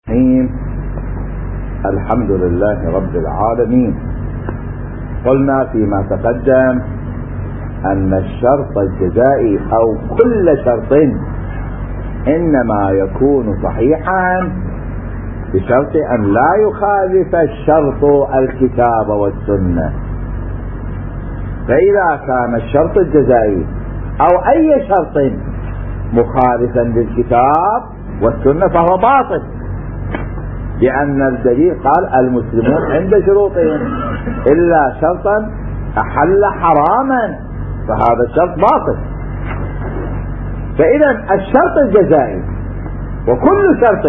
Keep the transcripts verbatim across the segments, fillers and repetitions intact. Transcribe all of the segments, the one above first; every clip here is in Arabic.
الحمد لله رب العالمين. قلنا فيما تقدم أن الشرط الجزائي أو كل شرط إنما يكون صحيحا بشرط أن لا يخالف الشرط الكتاب والسنة. فإذا كان الشرط الجزائي أو أي شرط مخالفا للكتاب والسنة فهو باطل، لأن الدليل قال المسلمون عند شروطهم إلا شرطا أحل حراما، فهذا الشرط باطل. فإذا الشرط الجزائي وكل شرط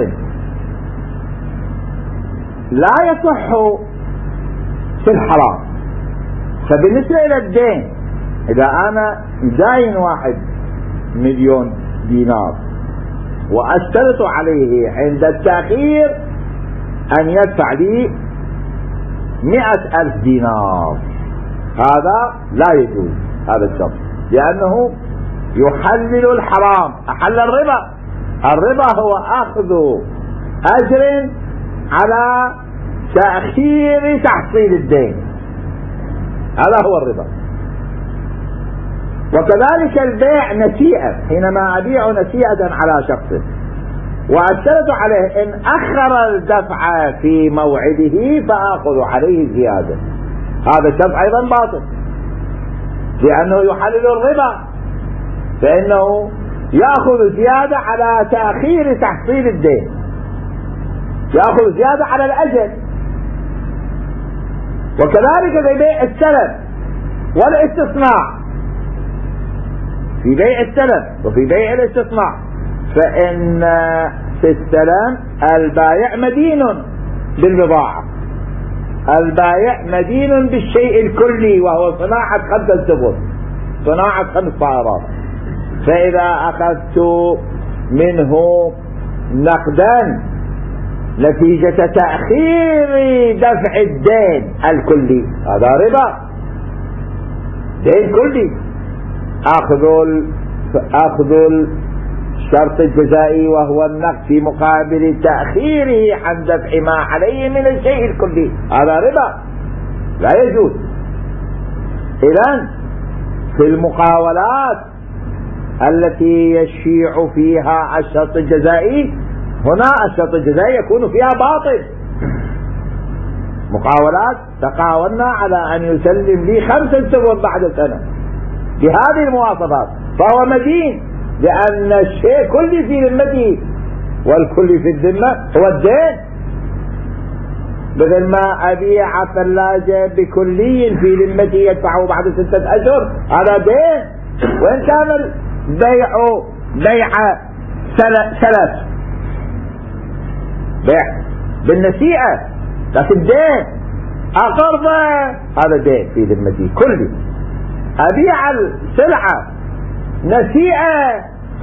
لا يصح في الحرام. فبالنسبة إلى الدين، إذا أنا داين واحد مليون دينار وأشترط عليه عند التأخير أن يدفع لي مئة ألف دينار، هذا لا يجوز هذا الشرط، لأنه يحلل الحرام، أحل الربا. الربا هو أخذ أجر على تأخير تحصيل الدين، هذا هو الربا. وكذلك البيع نسيئة، حينما أبيع نسيئة على شخص وأشترط عليه إن أخر الدفع في موعده فأخذ عليه زيادة، هذا الشرط أيضا باطل، لأنه يحلل الربا، فإنه يأخذ زيادة على تأخير تحصيل الدين، يأخذ زيادة على الأجل. وكذلك في بيع السلف والاستصناع، في بيع السلف وفي بيع الاستصناع، فإن في السلام البائع مدين بالبضاعة، البائع مدين بالشيء الكلي وهو صناعة خمسة سفن، صناعة خمس طائرات. فإذا أخذت منه نقدا نتيجة تأخير دفع الدين الكلي، هذا ربا، دين كلي. أخذ أخذ الشرط الجزائي وهو النقد في مقابل تأخيره عن دفع ما عليه من الشيء الكلي، هذا ربا لا يجوز. إذن في المقاولات التي يشيع فيها الشرط الجزائي، هنا الشرط الجزائي يكون فيها باطل. مقاولات تقاولنا على أن يسلم لي خمسة سفن بعد سنة بهذه المواصفات، فهو مدين، لأن الشيء كله في ذمته، والكل في الذمة هو الدين. بدل ما أبيع ثلاجة بكلي في ذمتي يدفعه بعد ستة أشهر، هذا دين. وإن كان البيع بيع سلف، بيع بالنسيئة، لكن دين أقرضه، هذا دين في ذمتي كلي. أبيع السلعة نسيئة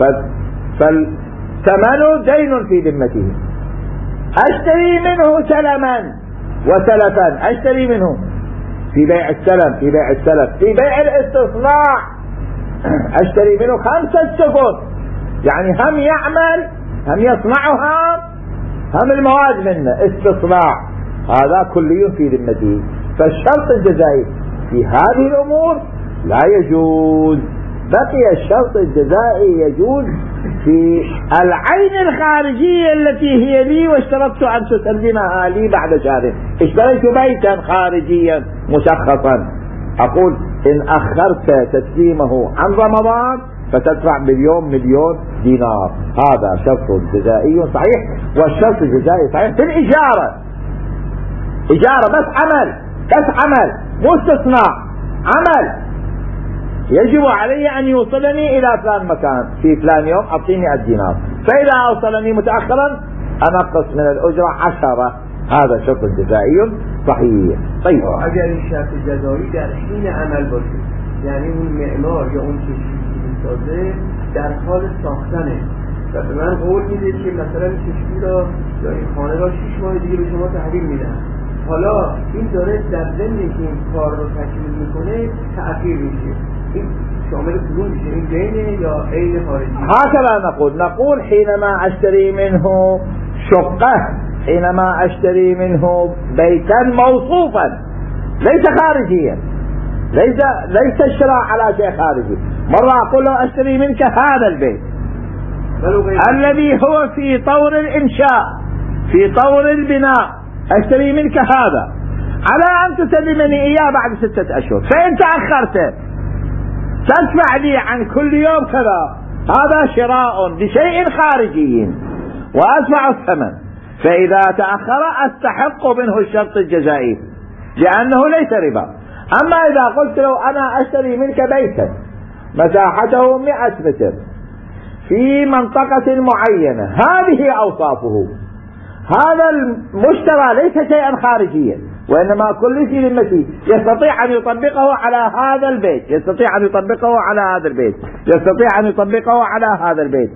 فالثمن دين في ذمته، أشتري منه سلما وسلفا، أشتري منه في بيع السلم، في بيع السلف، في بيع الاستصناع أشتري منه خمسة سفن، يعني هم يعمل هم يصنعها هم المواد منه استصناع، هذا كلي في ذمته. فالشرط الجزائي في هذه الأمور لا يجوز. بقي الشرط الجزائي يجوز في العين الخارجية التي هي لي واشترطت أن تسلمها لي بعد شهر. اشتريت بيتا خارجيا مشخصا، أقول إن أخرت تسليمه عن رمضان فتدفع مليون مليون دينار، هذا شرط جزائي صحيح. والشرط الجزائي صحيح في الإجارة، إجارة بس عمل، بس عمل مو استصناع، عمل يجب علي أن يوصلني إلى فلان مكان في فلان يوم، أعطيني الدينار، فإذا أوصلني متأخرا أنقص من الأجرة عشرة، هذا شرط جزائي صحيح. طيب اگر این شرط جزایی در حین عمل باشه، یعنی اون معمار یا اون کشتی سازه در حال ساختنه و به من قول میده که مثلا کشتی را یا این خانه را شش ماه دیگه به شما تحویل میدن، حالا این داره در ضمن که این کار رو تکمیل میکنه تأخیر میشه، این شامل کدوم میشه؟ این دینه یا عین خارجی؟ هكذا نقول نقول حينما أشتري منه شقة حينما أشتري منه بيتا موصوفا ليس خارجيا، ليس ليس الشراء على شيء خارجي. مرة أقول له أشتري منك هذا البيت الذي هو في طور الإنشاء، في طور البناء، أشتري منك هذا على أن تسلمني إياه بعد ستة أشهر، فإن تأخرت تدفع لي عن كل يوم كذا. هذا شراء بشيء خارجي وأدفع الثمن، فإذا تأخر أستحق منه الشرط الجزائي لأنه ليس ربا. أما إذا قلت له أنا أشتري منك بيتا مساحته مئة متر في منطقة معينة، هذه أوصافه، هذا المشترى ليس شيئا خارجيا، وإنما كل في ذمته، يستطيع أن يطبقه على هذا البيت، يستطيع أن يطبقه على هذا البيت، يستطيع أن يطبقه على هذا البيت.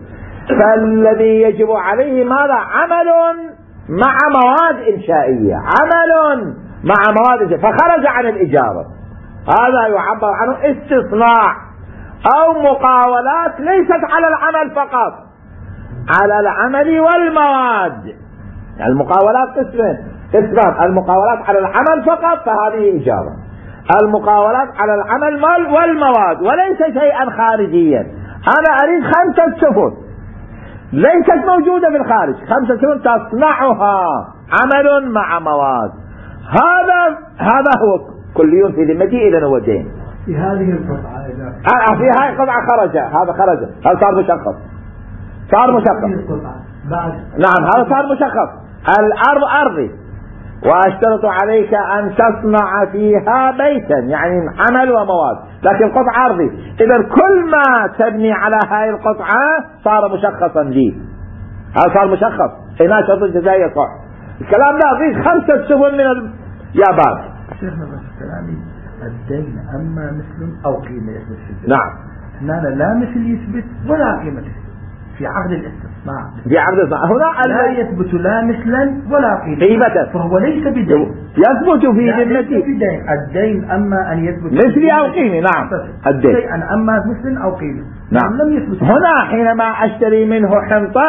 فالذي يجب عليه ماذا؟ عمل مع مواد إنشائية، عمل مع مواد إنشائية، فخرج عن الإجارة. هذا يعبر عنه استصناع أو مقاولات ليست على العمل فقط، على العمل والمواد. المقاولات قسمين، قسمان: المقاولات على العمل فقط فهذه إجارة، المقاولات على العمل والمواد وليس شيئا خارجيا. أنا أريد خمسة سفن ليست موجودة في الخارج، خمسة سفن تصنعها، عمل مع مواد. هذا هذا هو كلي في ذمتي، إذا هو دين. في هذه القطعة آه في هذه القطعة خرج، هذا خرج، هذا صار مشخص، صار مشخص. نعم هذا صار مشخص. الأرض أرضي وأشترط عليك أن تصنع فيها بيتا، يعني عمل ومواد، لكن قطعة أرضي. إذا كل ما تبني على هذه القطعة صار مشخصا لي، هذا صار مشخص، هنا شرط الجزائي يصح. الكلام ده أضيف خمسة سفن من اليابان. شيخنا بس كلامي الدين أما مثل أو قيمة يثبت. نعم هنا لا مثل يثبت ولا قيمة في عقد الاستصناع. في عقد الاستصناع هنا لا يثبت لا مثلا ولا قيمة، قيمة، فهو ليس بدين، يثبت في ذمتي. الدين أما أن يثبت مثلي أو قيمة. نعم الدين شيئا أما مثل أو قيمة. نعم لم يثبت. هنا حينما أشتري منه حنطة،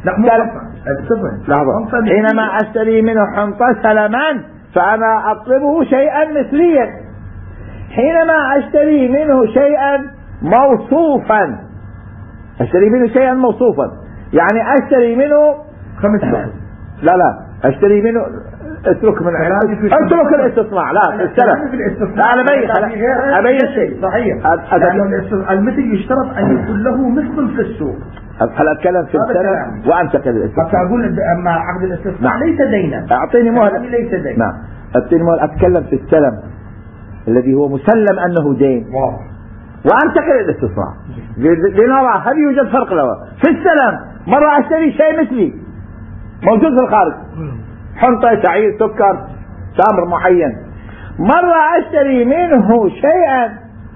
لحظة، حينما أشتري منه حنطة سلمان فأنا أطلبه شيئا مثليا. حينما أشتري منه شيئا موصوفا، أشتري منه شيئا موصوفا يعني أشتري منه خمس لحظة. لا لا أشتري منه، اترك من اترك الاستصناع، لا في السلف، لا أنا أبين أبين شيء صحيح. المثل يشترط أن يكون له مثل في السوق. هل أتكلم في السلف وأنتقل الاستصناع؟ أقول أما عقد الاستصناع ليس دينا. أعطيني مهلة. ليس دين. نعم أعطيني مهلة أتكلم في السلم الذي هو مسلم أنه دين، وأنتقل الاستصناع لنرى هل يوجد فرق له. في السلم مرة أشتري شيء مثلي موجود في الخارج، حنطة، شعير، سكر، تمر معين. مرة أشتري منه شيئا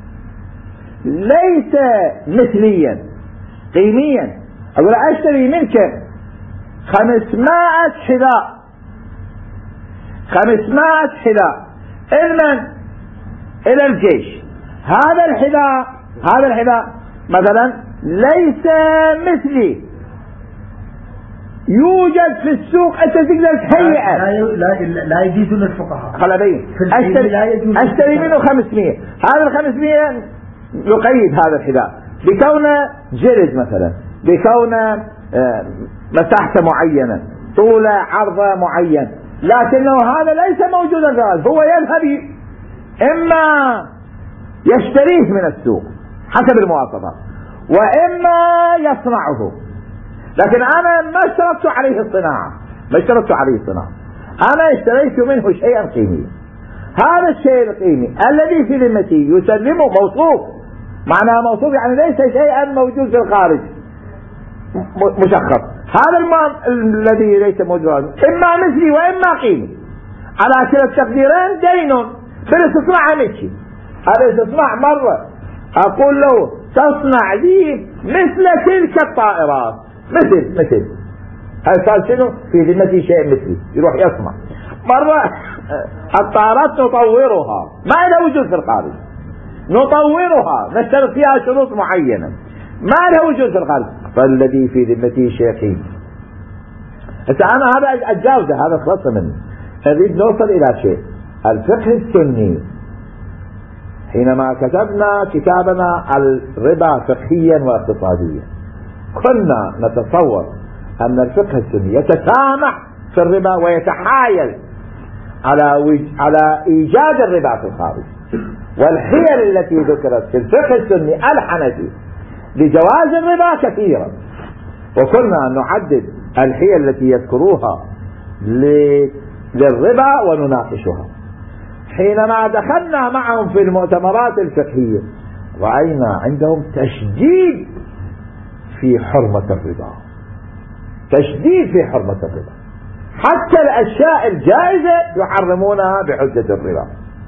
ليس مثليا قيميا، أقول أشتري منك خمسمائة حذاء، خمسمائة حذاء إلمن إلى الجيش. هذا الحذاء هذا الحذاء مثلا ليس مثلي، يوجد في السوق، أنت تقدر تهيئه. لا لا لا يجوز للفقهاء. خل أبين. أشتري, أشتري منه خمسمائة، هذا الخمسمائة يقيد هذا الحذاء بكونه جلد مثلا، بكونه مساحته معينة، طوله عرضه معين، لكنه هذا ليس موجودا في هذا. هو يذهب إما يشتريه من السوق حسب المواصفات، وإما يصنعه. لكن أنا ما اشترطت عليه الصناعة، ما اشترطت عليه الصناعة، أنا اشتريت منه شيئا قيميا. هذا الشيء القيمي الذي في ذمتي يسلمه موصوف، معناه موصوف يعني ليس شيئا موجود في الخارج مشخص. هذا المال الذي ليس موجود إما مثلي وإما قيمي، على كلا التقديرين دين. في الاستصناع مشي، هذا الاستصناع مرة أقول له تصنع لي مثل تلك الطائرات، مثل مثل هذا صار شنو في ذمتي شيء مثلي، يروح يصنع. مرة الطائرات نطورها، ما لها وجود في الخارج، نطورها نشترط فيها شروط معينة، ما لها وجود في الخارج، فالذي في ذمتي شيء قيمي. هسه أنا هذا أتجاوزه، هذا خلص منه. نريد نوصل إلى شيء، الفقه السني. حينما كتبنا كتابنا الربا فقهيا واقتصاديا كنا نتصور أن الفقه السني يتسامح في الربا ويتحايل على وج... على إيجاد الربا في الخارج، والحيل التي ذكرت في الفقه السني الحنفي لجواز الربا كثيرة، وكنا نعدد الحيل التي يذكروها ل... للربا ونناقشها. حينما دخلنا معهم في المؤتمرات الفقهية رأينا عندهم تشديد في حرمة الربا، تشديد في حرمة الربا، حتى الأشياء الجائزة يحرمونها بحجة الربا.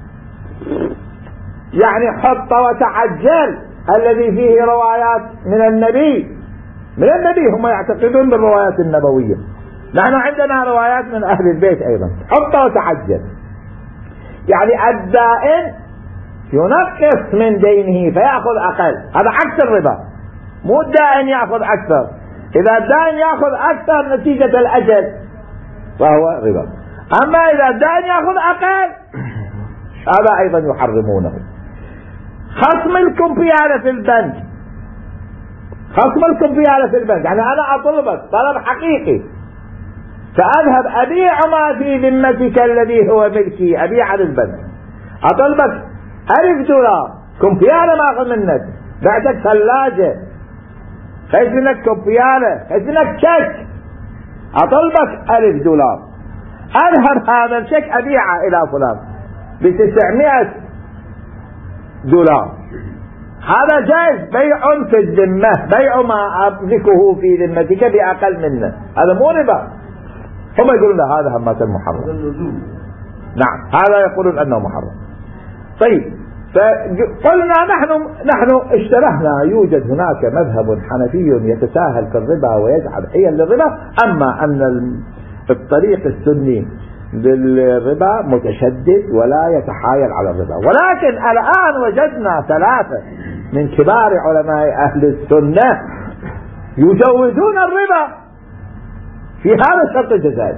يعني حط وتعجل الذي فيه روايات من النبي، من النبي هم يعتقدون بالروايات النبوية، نحن عندنا روايات من أهل البيت أيضا. حط وتعجل يعني الدائن ينقص من دينه فيأخذ أقل، هذا عكس الربا. مو الدائن يأخذ أكثر، إذا الدائن يأخذ أكثر نتيجة الأجل فهو ربا، أما إذا الدائن يأخذ أقل هذا أيضا يحرمونه. خصم الكمبيالة في البنك، خصم الكمبيالة في البنك يعني أنا أطلبك طلب حقيقي، فأذهب أبيع ما في ذمتك الذي هو ملكي، أبيع للبنك، أطلبك ألف دولار كمبيالة ما أخذ منك، بعتك ثلاجة، خذ منك كمبيالة، خذ منك شك، أطلبك ألف دولار، أذهب هذا الشك أبيعه إلى فلان بتسعمائة دولار، هذا جائز، بيع في الذمة، بيع ما أملكه في ذمتك بأقل منه، هذا مو ربا. هم يقولون هذا همات محرم، نعم هذا يقولون أنه محرم. طيب فقلنا نحن نحن اشترهنا يوجد هناك مذهب حنفي يتساهل في الربا ويجعل حيل للربا، أما أن الطريق السني للربا متشدد ولا يتحايل على الربا. ولكن الآن وجدنا ثلاثة من كبار علماء أهل السنة يجوزون الربا في هذا الشرط الجزائي،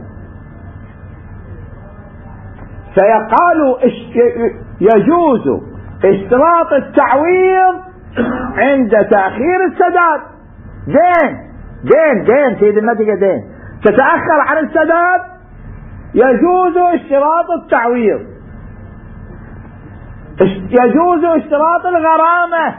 فيقال يجوز اشتراط التعويض عند تأخير السداد. دين دين دين في ذمتك دين تتأخر عن السداد، يجوز اشتراط التعويض، يجوز اشتراط الغرامة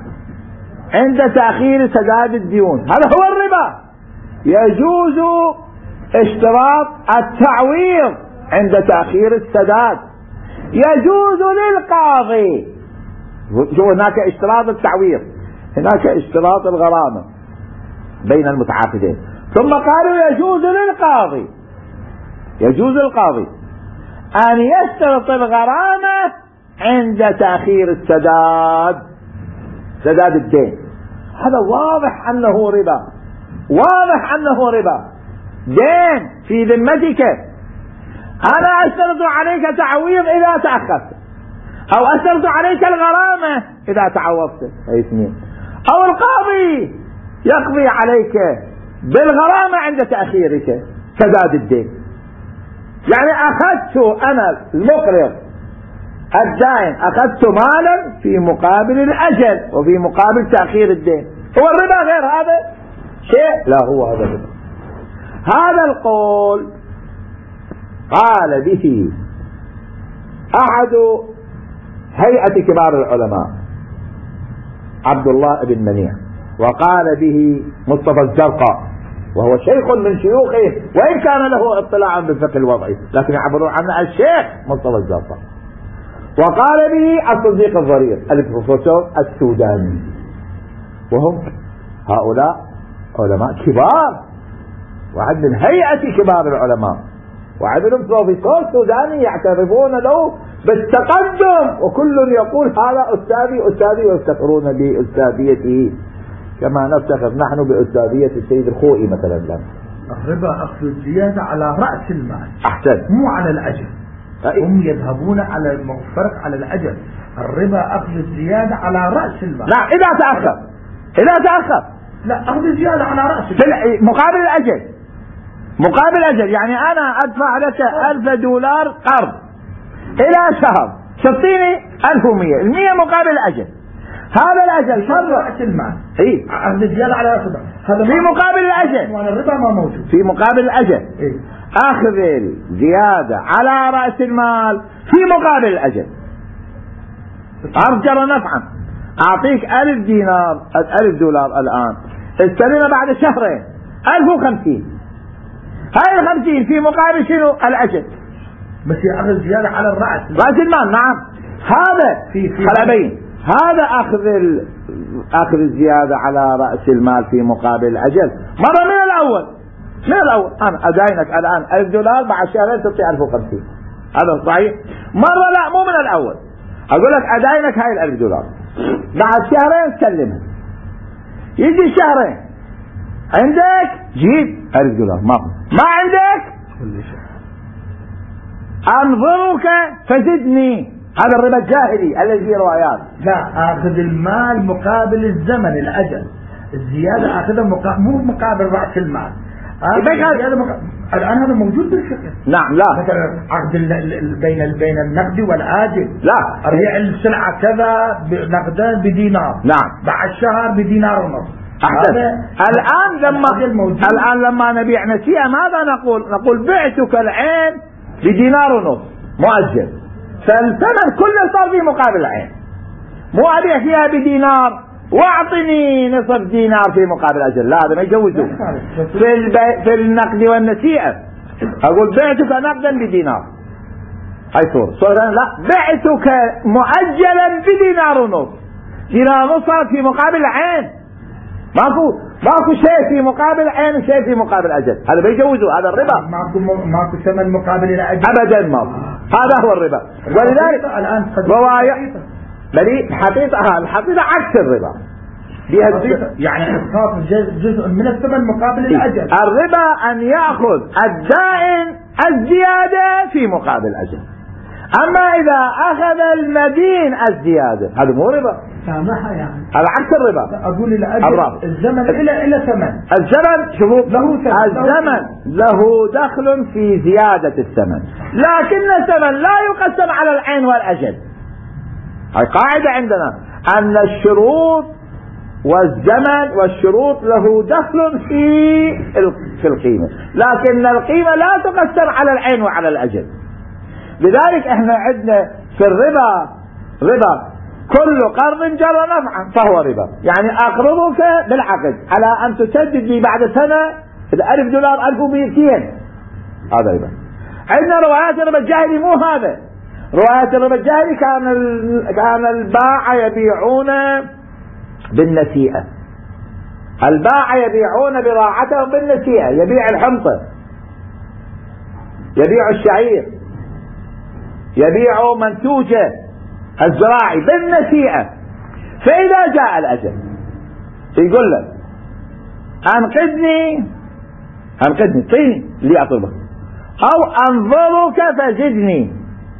عند تأخير سداد الديون، هذا هو الربا. يجوز اشتراط التعويض عند تأخير السداد، يجوز للقاضي، هناك اشتراط التعويض، هناك اشتراط الغرامة بين المتعاقدين، ثم قالوا يجوز للقاضي، يجوز للقاضي أن يشترط الغرامة عند تأخير السداد، سداد الدين. هذا واضح أنه ربا، واضح أنه ربا. دين في ذمتك، أنا أشترط عليك تعويض إذا تأخرت، أو أشترط عليك الغرامة إذا تعوضت، أي اثنين، أو القاضي يقضي عليك بالغرامة عند تأخيرك سداد الدين. يعني أخذت أنا المقرض الدائن، أخذت مالا في مقابل الأجل وفي مقابل تأخير الدين. هو الربا غير هذا شيء؟ لا، هو هذا الربا. هذا القول قال به أحد هيئة كبار العلماء عبد الله بن منيع، وقال به مصطفى الزرقاء وهو شيخ من شيوخه، وإن كان له اطلاع بالفقه الوضعي لكن يعبرون عنه الشيخ مصطفى الزرقاء. وقال به الصديق الضرير البروفيسور السوداني، وهم هؤلاء علماء كبار، واحد من هيئة كبار العلماء، واحد منهم بروفيسور سوداني يعترفون له بالتقدم، وكل يقول هذا أستاذي أستاذي، ويفتخرون بأستاذيته كما نفتخر نحن بأستاذية السيد الخوئي مثلا. الآن الربا أخذ الزيادة على رأس المال، أحسن، مو على الأجل. هم يذهبون على الفرق على الأجل، الربا أخذ الزيادة على رأس المال. لا، إذا تأخر، إذا تأخر لا، أخذ الزيادة على رأس المال مقابل الأجل. مقابل أجل، يعني أنا أدفع لك ألف دولار قرض إلى شهر، تعطيني ألف ومية، المية مقابل أجل. هذا الأجل رأس المال إيه عقد زيادة على رأس المال، هذا في مقابل الأجل، والربا ما موجود في مقابل الأجل. إيه؟ أخذ الزيادة على رأس المال في مقابل الأجل، أرجر نفعا. أعطيك ألف دينار ألف دولار الآن، استلمها بعد شهرين ألف وخمسين، هاي الخمسين في مقابل شنو؟ الأجل، بس أخذ زيادة على الرأس رأس المال. نعم، هذا في في خلابين، هذا أخذ ال... أخذ الزيادة على رأس المال في مقابل الأجل مرة من الأول، من الأول أنا أداينك الآن ألف دولار، بعد شهرين تعطي ألف وخمسين، هذا صحيح. مرة لا، مو من الأول، أقول لك أداينك هاي الألف دولار، بعد شهرين تسلمها، يجي شهرين عندك جيب ألف دولار، ما ما عندك أنظرك فزدني، هذا الربا الجاهلي الذي فيه روايات. لا، أخذ المال مقابل الزمن الأجل، الزيادة أخذها مقابل مو مقابل رأس المال. مقابل... الآن هذا موجود بالفقه. نعم، لا مثلا عقد بين بين النقد والآجل، لا أبيع السلعة كذا نقدا بدينار، نعم، بعد شهر بدينار ونص. أحسن. الآن لما الآن لما نبيع نسيئة ماذا نقول؟ نقول بعتك العين بدينار ونص مؤجل، فالثمن كله صار في مقابل العين، مو أبيع فيها بدينار واعطني نصف دينار في مقابل أجل، لا هذا ما يجوزه. في البي... في النقد والنسيئة أقول بعتك نقدا بدينار، هاي صورة صورة لا، بعتك مؤجلا بدينار ونص، دينار ونص صار في مقابل العين، ماكو ماكو شيء في مقابل عين وشيء في مقابل أجل، هذا بيجوزه، هذا الربا. ماكو ماكو ثمن مقابل الأجل أبدا ماكو، هذا هو الربا. ولذلك الآن رواية بل حقيقة الحقيقة عكس الربا، يعني إسقاط جزء من الثمن مقابل الأجل. الربا أن يأخذ الدائن الزيادة في مقابل الأجل، أما إذا أخذ المدين الزيادة هذا مو ربا، سامحها يعني هذا عكس الربا. أقول الأجل الزمن إلى إلى ثمن، الزمن شوفوا له الزمن له دخل في زيادة الثمن، لكن الثمن لا يقسم على العين والأجل. هاي قاعدة عندنا أن الشروط والزمن والشروط له دخل في في القيمة، لكن القيمة لا تقسم على العين وعلى الأجل. لذلك احنا عندنا في الربا ربا كل قرض جر نفعا فهو ربا، يعني أقرضك بالعقد على أن تسدد لي بعد سنة ألف دولار ألف ومئتين، هذا ربا. عندنا روايات الربا الجاهلي مو هذا، روايات الربا الجاهلي كان كان الباعة يبيعون بالنسيئة، الباعة يبيعون بضاعتهم بالنسيئة، يبيع الحنطة، يبيع الشعير، يبيع منتوجه الزراعي بالنسيئة. فإذا جاء الأجل يقول لك أنقذني أنقذني طيني اللي أطلبه، أو أنظرك فزدني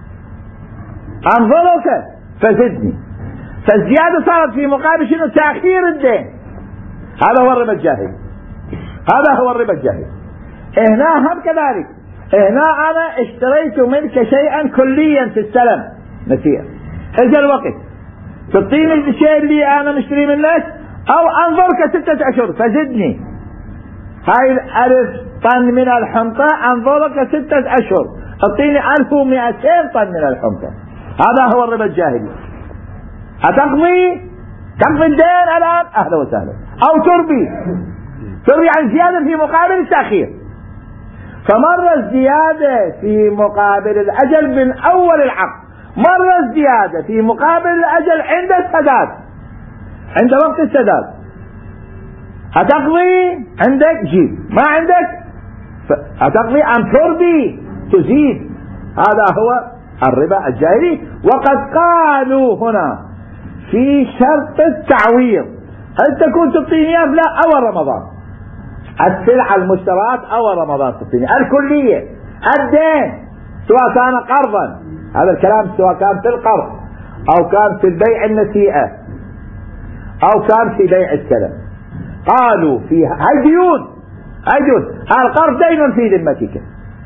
أنظرك فزدني، فالزيادة صارت في مقابل شنو؟ تأخير الدين. هذا هو الربا الجاهلي، هذا هو الربا الجاهلي. هنا هم كذلك، هنا أنا اشتريت منك شيئا كليا في السلم نسيئة، اجى الوقت تعطيني الشيء اللي أنا مشتري منك، أو أنظرك ستة أشهر فزدني، هاي الألف طن من الحنطة أنظرك ستة أشهر تعطيني ألف ومئتين طن من الحنطة، هذا هو الربا الجاهلي. هتقضي تقضي الدين الآن أهلا وسهلا، أو تربي تربي عن زيادة في مقابل التأخير. فمرة الزيادة في مقابل الأجل من أول العقد، مرة الزيادة في مقابل الأجل عند السداد، عند وقت السداد. هتقضي عندك جيب، ما عندك هتقضي أن تربي تزيد، هذا هو الربا الجاهلي. وقد قالوا هنا في شرط التعويض أن تكون تعطيني لا أول رمضان، السلعة المشترات أول رمضان تعطيني الكلية، الدين سواء كان قرضا، هذا الكلام سواء كان في القرض أو كان في البيع النسيئة أو كان في بيع السلم. قالوا في هاي ديون يجوز. القرض دين في ذمتك،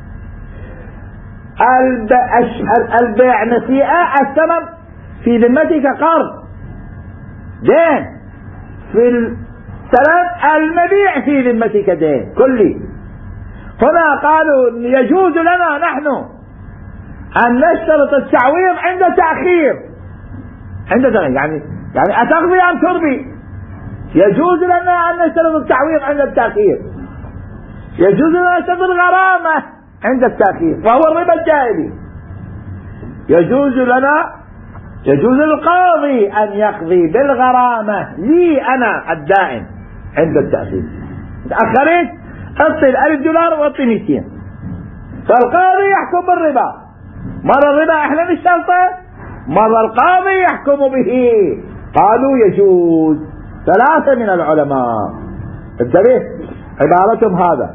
البيع نسيئة، الثمن في ذمتك قرض دين، في السلام المبيع في ذمتك دين كلي. هنا قالوا يجوز لنا نحن أن نشترط التعويض عند تأخير، عند تأخير يعني يعني أتقضي أم تربي، يجوز لنا أن نشترط التعويض عند التأخير، يجوز لنا نشترط الغرامة عند التأخير وهو الربا الجاهلي، يجوز لنا يجوز للقاضي أن يقضي بالغرامة لي أنا الدائن عند التأخير. تأخرت أعطي الألف دولار وأعطي مئتين، فالقاضي يحكم بالربا، مرة الربا أحلى من الشرطة، مرة القاضي يحكم به. قالوا يجوز. ثلاثة من العلماء انتبه عبارتهم هذا.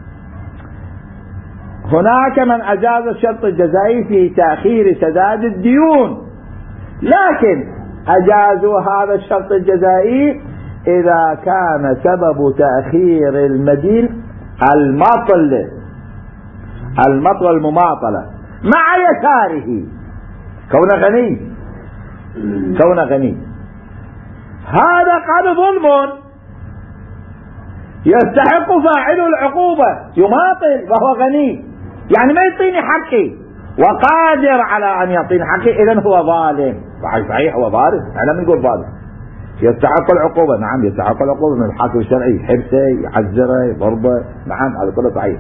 هناك من أجاز الشرط الجزائي في تأخير سداد الديون، لكن أجازوا هذا الشرط الجزائي إذا كان سبب تأخير المدين المطل المطل المماطلة مع يساره، كون غني كون غني هذا قال ظلم يستحق فاعله العقوبة، يماطل وهو غني، يعني ما يعطيني حقي وقادر على أن يعطيني حقي، إذن هو ظالم. صحيح هو ظالم، أنا من نقول ظالم يستحق العقوبة، نعم يستحق العقوبة من الحاكم الشرعي، حبسه يحذره يضربه، نعم هذا كله صحيح.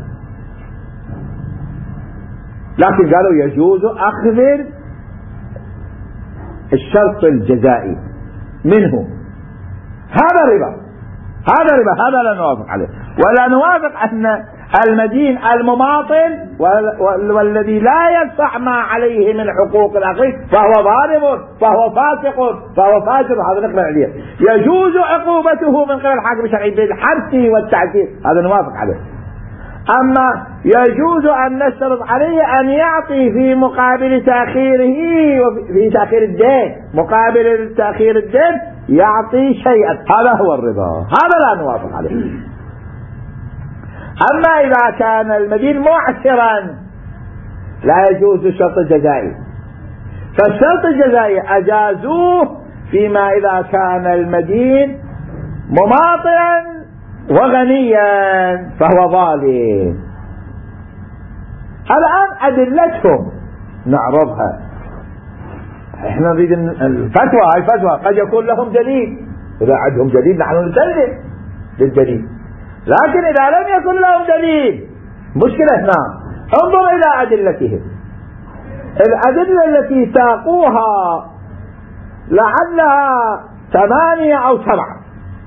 لكن قالوا يجوز أخذ الشرط الجزائي منه، هذا ربا، هذا ربا، هذا لا نوافق عليه. ولا نوافق أن المدين المماطل والذي لا يدفع ما عليه من حقوق الآخرين فهو ظالم فهو فاسق فهو فاجر، هذا نقرأ عليه. يجوز عقوبته من قبل الحاكم الشرعي بالحبس والتعزير، هذا نوافق عليه. أما يجوز أن نشترط عليه أن يعطي في مقابل تأخيره وفي تأخير الدين، مقابل تأخير الدين يعطي شيئا، هذا هو الربا، هذا لا نوافق عليه. أما إذا كان المدين معسرا لا يجوز الشرط الجزائي، فالشرط الجزائي أجازوه فيما إذا كان المدين مماطلا وغنيا فهو ظالم. الآن أدلتهم نعرضها، احنا نريد الفتوى، هاي الفتوى قد يكون لهم دليل، إذا عندهم دليل نحن نسلم للدليل، لكن إذا لم يكن لهم دليل مشكلة هنا. انظر إلى أدلتهم، الأدلة التي ساقوها لعلها ثمانية أو سبعة،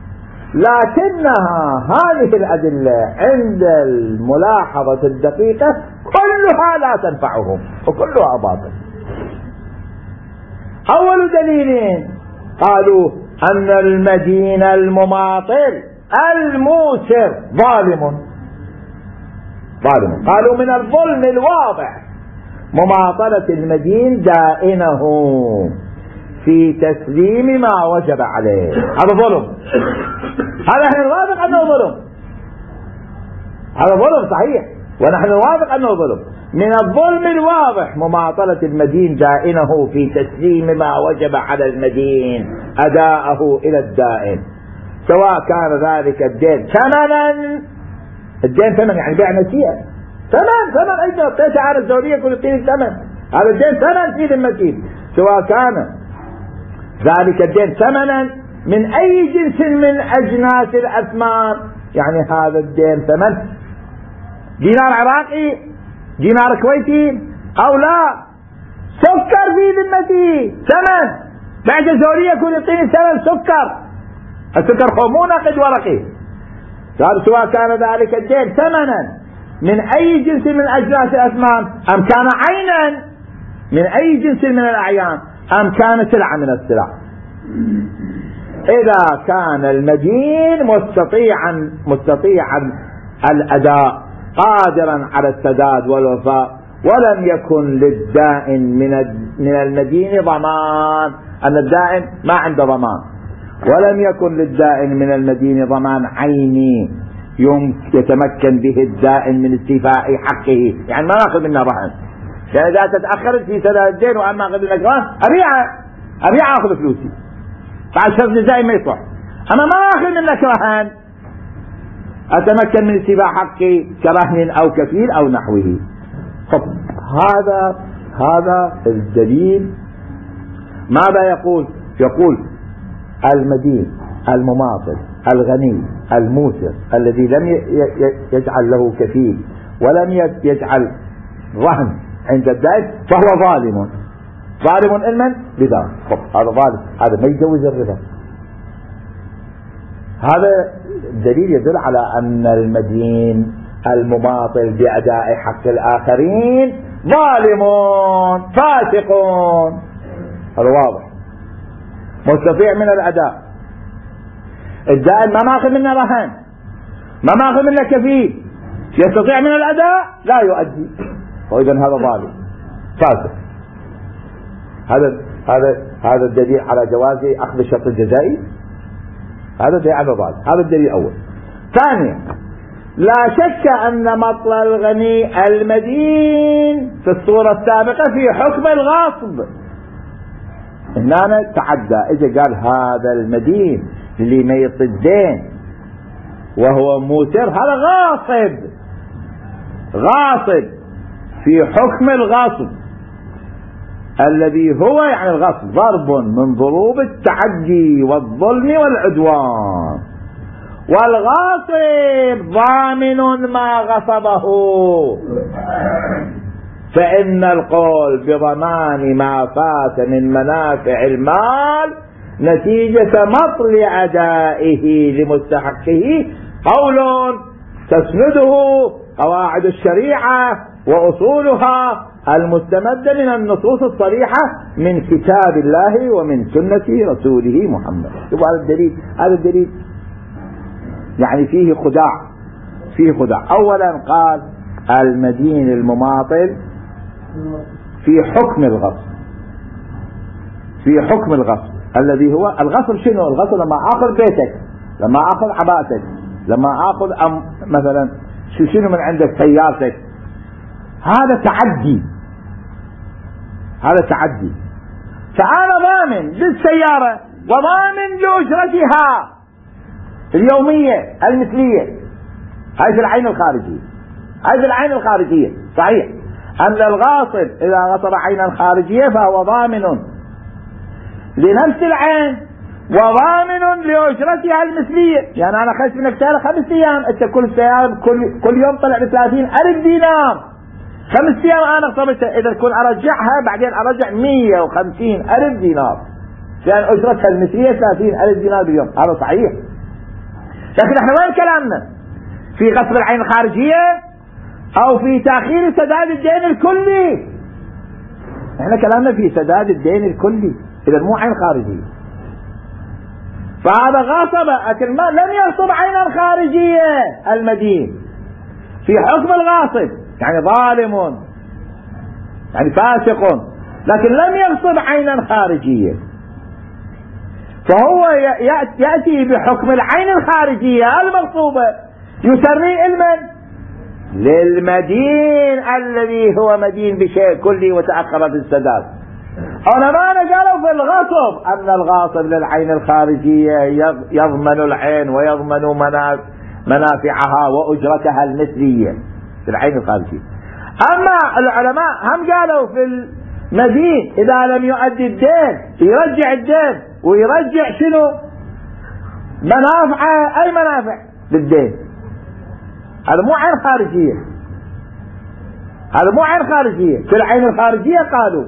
لكنها هذه الأدلة عند الملاحظة الدقيقة كلها لا تنفعهم وكلها باطل. أول دليلين قالوا أن المدين المماطل الموسر ظالم، ظالم، قالوا من الظلم الواضح مماطلة المدين دائنه في تسليم ما وجب عليه، هذا ظلم، هذا نحن نوافق أنه ظلم، هذا ظلم صحيح ونحن نوافق أنه ظلم. من الظلم الواضح مماطلة المدين دائنه في تسليم ما وجب على المدين أداءه إلى الدائن، سواء كان ذلك الدين ثمنا، الدين ثمن يعني بيع نسيئة، ثمن ثمن أيضا اعطيت على الزوجية كل يعطيني ثمن، هذا الدين ثمن في ذمتي، سواء كان ذلك الدين ثمنا من أي جنس من أجناس الأثمان، يعني هذا الدين ثمن دينار عراقي، دينار كويتي أو لا، سكر في ذمتي ثمن، بعد الزوجية كل يعطيني ثمن سكر، السكر خمو نقد ورقي، سواء كان ذلك الدين ثمنا من أي جنس من أجناس الأثمان أم كان عينا من أي جنس من الأعيان أم كان سلعة من السلع. إذا كان المدين مستطيعا مستطيعا الأداء قادرا على السداد والوفاء ولم يكن للدائن من من المدين ضمان، أن الدائن ما عنده ضمان، ولم يكن للدائن من المدين ضمان عيني يتمكن به الدائن من استيفاء حقه، يعني ما ناخذ منه رهن. يعني إذا تتأخرت في سداد الدين وأما أخذ منك رهن أبيع أبيع أخذ فلوسي بعد شرط جزائي ما يصح، أما ما أخذ منك رهن أتمكن من استيفاء حقي كرهن أو كفيل أو نحوه. طب هذا هذا الدليل ماذا يقول؟ يقول المدين المماطل الغني الموسر الذي لم يجعل له كفيل ولم يجعل رهن عند الدائن فهو ظالم، ظالم علما بذلك. هذا ظالم، هذا ما يجوز الربا. هذا الدليل يدل على أن المدين المماطل بأداء حق الآخرين ظالمون فاسقون، هذا واضح، مستطيع من الأداء. الدائن ما ماخذ منه رهن، ما ماخذ منه كفيل، يستطيع من الأداء لا يؤدي، وإذا هذا ظالم فاسق. هذا هذا هذا الدليل على جواز أخذ الشرط الجزائي، هذا دليل على ظالم. هذا الدليل الأول. ثانيا، لا شك أن مطل الغني المدين في الصورة السابقة في حكم الغاصب. هنا تعدى، إذا قال هذا المدين اللي ما يطي الدين وهو موسر هذا غاصب، غاصب في حكم الغاصب الذي هو يعني الغصب ضرب من ضروب التعدي والظلم والعدوان، والغاصب ضامن ما غصبه، فإن القول بضمان ما فات من منافع المال نتيجة مطل أدائه لمستحقه قول تسنده قواعد الشريعة وأصولها المستمدة من النصوص الصريحة من كتاب الله ومن سنة رسوله محمد. شوفوا هذا الدليل، هذا الدليل يعني فيه خداع، فيه خداع. أولا قال المدين المماطل في حكم الغصب، في حكم الغصب الذي هو الغصب. شنو الغصب؟ لما آخذ بيتك، لما آخذ عباتك، لما آخذ أم مثلا شنو من عندك سيارتك، هذا تعدي، هذا تعدي. فأنا ضامن للسيارة وضامن لأجرتها اليومية المثلية، هذه العين الخارجية، هذه العين الخارجية. صحيح أن الغاصب إذا غصب عينا خارجية فهو ضامن لنفس العين وضامن لأجرتها المثلية. يعني أنا أخذت منك سيارة خمس أيام، أنت كل سيارة كل, كل يوم طلع بثلاثين ألف دينار، خمس أيام أنا اغتصبتها، إذا كنت أرجعها بعدين أرجع مية وخمسين ألف دينار، لأن أجرتها المثلية ثلاثين ألف دينار باليوم. هذا صحيح. لكن احنا وين كلامنا؟ في غصب العين الخارجية أو في تأخير سداد الدين الكلي؟ احنا كلامنا في سداد الدين الكلي، إذا مو عين خارجية. فهذا غاصب، لكن ما لم يغصب عينا خارجية المدين في حكم الغاصب، يعني ظالم يعني فاسق، لكن لم يغصب عينا خارجية، فهو يأتي بحكم العين الخارجية المغصوبة يسري المن للمدين الذي هو مدين بشيء كلي وتأخرت السداد. علماء قالوا في الغصب أن الغاصب للعين الخارجية يضمن العين ويضمن منافعها وأجرتها المثلية في العين الخارجية. أما العلماء هم قالوا في المدين إذا لم يؤدي الدين يرجع الدين ويرجع شنو منافعه، أي منافع للدين. هذا مو عين خارجية، هذا مو عين خارجية. في العين الخارجية قالوا،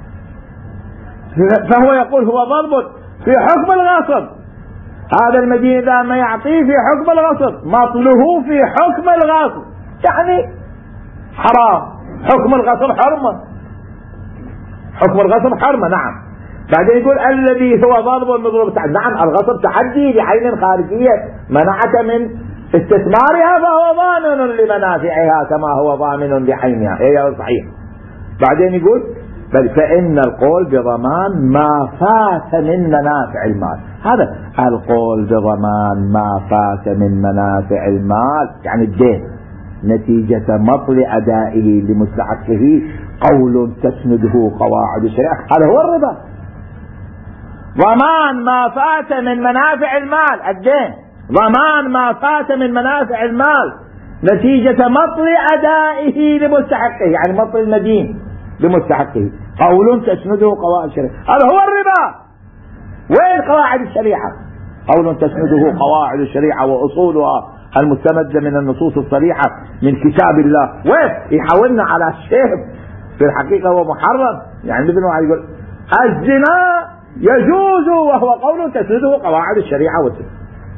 فهو يقول هو ضرب في حكم الغصب. هذا المدين إذا ما يعطيه في حكم الغصب، مطله في حكم الغصب، يعني حرام. حكم الغصب حرمة، حكم الغصب حرمة. نعم. بعدين يقول الذي هو ضرب مضروب التعدي. نعم الغصب تعدي لعين خارجية منعت من استثمارها، فهو ضامن لمنافعها كما هو ضامن لعينها. هي صحيح. بعدين يقول بل فإن القول بضمان ما فات من منافع المال. هذا القول بضمان ما فات من منافع المال يعني الدين نتيجة مطل أدائه لمستحقه قول تسنده قواعد الشريعة، هذا هو الربا. ضمان ما فات من منافع المال الدين، ضمان ما فات من منافع المال نتيجة مطل أدائه لمستحقه يعني مطل المدين لمستحقه قول تسنده قواعد الشريعة، هذا هو الربا. وين قواعد الشريعة؟ قول تسنده قواعد الشريعة وأصولها المستمدة من النصوص الصريحة من كتاب الله. وين يحاولنا على شيء في الحقيقة هو محرم، يعني مثل ما يقول الزنا يجوز وهو قول تسنده قواعد الشريعة والسنة.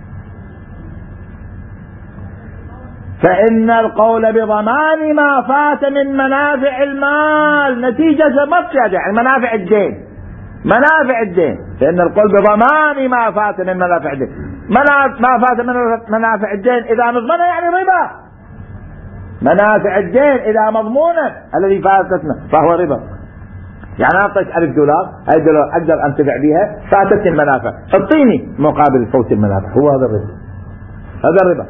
فإن القول بضمان ما فات من منافع المال نتيجة مطلع يعني منافع الدين، منافع الدين، فإن القول بضمان ما فات من منافع الدين، ما فات من منافع الدين إذا مضمونة يعني ربا، منافع الدين إذا مضمونة الذي فاتتنا فهو ربا. يعني أعطيك ألف دولار، هاي دولار أقدر أنتفع بها، فاتتني المنافع، اعطيني مقابل فوت المنافع، هو هذا الربا، هذا الربا.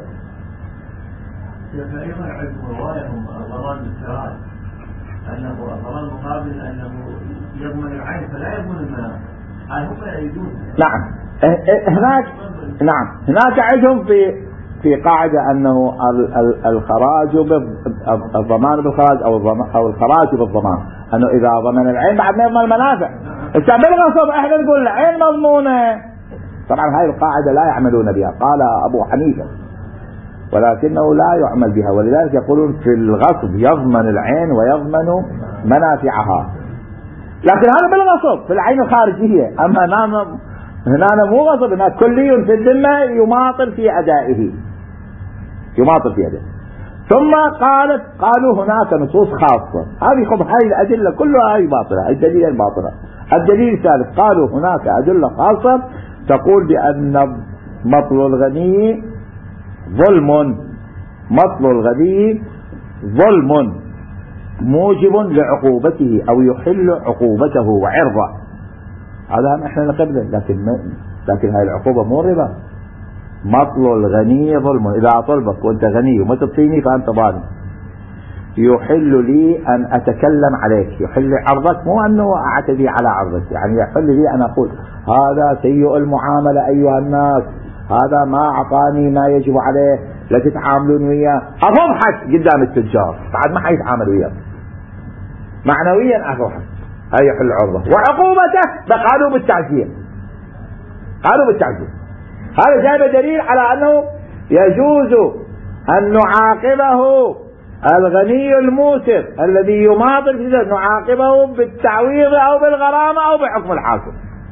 أيضا عندهم روايهم ضمان بالسراج أنه ضمان مقابل أنه يضمن العين فلا يضمن المنافع، هاي هم يجوز. نعم هناك، نعم هناك عندهم في في قاعدة أنه الخراج بالضمان بالخراج أو أو الخراج بالضمان، أنه إذا ضمن العين بعد ما يضمن المنافع. بالغصب احنا نقول العين مضمونة، طبعا هاي القاعدة لا يعملون بها، قال أبو حنيفة ولكنه لا يعمل بها، ولذلك يقولون في الغصب يضمن العين ويضمن منافعها، لكن هذا بالغصب في العين الخارجية. أما هنا هنا مو غصب، هنا كلي في الذمة يماطل في أدائه، يماطل في أدائه. ثم قالت قالوا هناك نصوص خاصة، هذه خب هاي الأدلة كلها هاي باطلة، الدليل الباطلة. الدليل الثالث قالوا هناك أدلة خاصة تقول بأن مطل الغني ظلم، مطل الغني ظلم موجب لعقوبته أو يحل عقوبته وعرضه، هذا احنا نقبله، لكن لكن هاي العقوبة مو ربا. مطل الغني ظلم، إذا طلبك وأنت غني وما تعطيني فأنت ظالم. يحل لي أن أتكلم عليك، يحل عرضك، مو أنه أعتدي على عرضك، يعني يحل لي أن أقول هذا سيء المعاملة أيها الناس، هذا ما أعطاني ما يجب عليه، لا تتعاملون وياه، أفضحك قدام التجار بعد ما حيتعامل وياه معنويا، أفضحك. هاي يحل عرضه. وعقوبته بقالوا بالتعزير، قالوا بالتعزير. هذا جاب دليل على أنه يجوز أن نعاقبه الغني الموسر الذي يماطل في ذلك، نعاقبه بالتعويض أو بالغرامة أو بحكم الحاكم.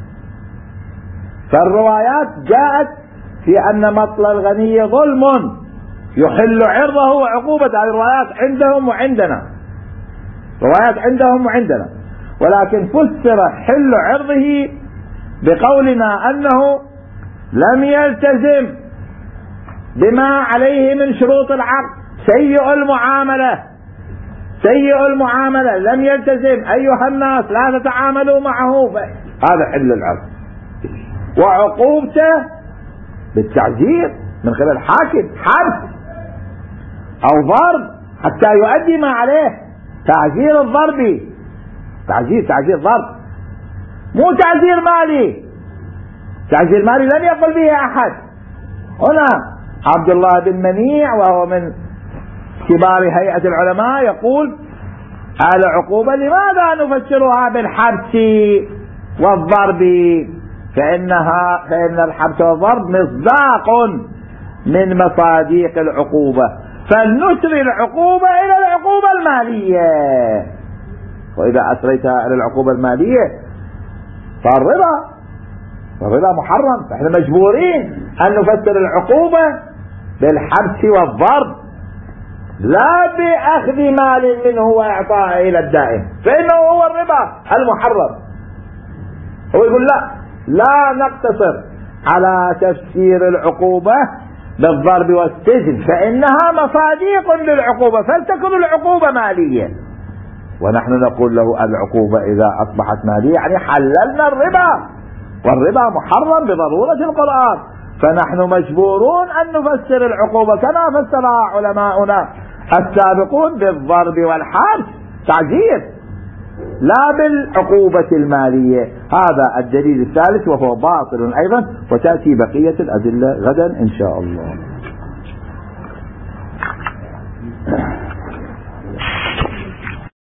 فالروايات جاءت في أن مطل الغني ظلم يحل عرضه وعقوبة، هذه الروايات عندهم وعندنا، روايات عندهم وعندنا، ولكن فسر حل عرضه بقولنا أنه لم يلتزم بما عليه من شروط العقد، سيء المعاملة، سيء المعاملة لم يلتزم أيها الناس لا تتعاملوا معه، هذا حل العرض. وعقوبته بالتعزير من خلال حاكم، حبس أو ضرب حتى يؤدي ما عليه، تعزير الضرب، تعزير تعزير ضرب، مو تعزير مالي. تعزير مالي لم يقل به أحد. هنا عبد الله بن منيع وهو من كبار هيئة العلماء يقول العقوبة لماذا نفسرها بالحبس والضرب؟ فإنها فإن الحبس والضرب مصداق من مصاديق العقوبة، فلنسري العقوبة إلى العقوبة المالية، وإذا أسريتها إلى العقوبة المالية فالربا، فالربا محرم، فإحنا مجبورين أن نفسر العقوبة بالحبس والضرب لا بأخذ مال منه وإعطائه إلى الدائن، فإنه هو الربا المحرم. هو يقول لا لا نقتصر على تفسير العقوبة بالضرب والسجن، فإنها مصاديق للعقوبة، فلتكن العقوبة مالية ونحن نقول له العقوبة إذا أصبحت مالية يعني حللنا الربا، والربا محرم بضرورة القرآن، فنحن مجبورون أن نفسر العقوبة كما فسرها علماؤنا السابقون بالضرب والحبس تعزير لا بالعقوبة المالية. هذا الدليل الثالث وهو باطل أيضا، وتأتي بقية الأدلة غدا إن شاء الله.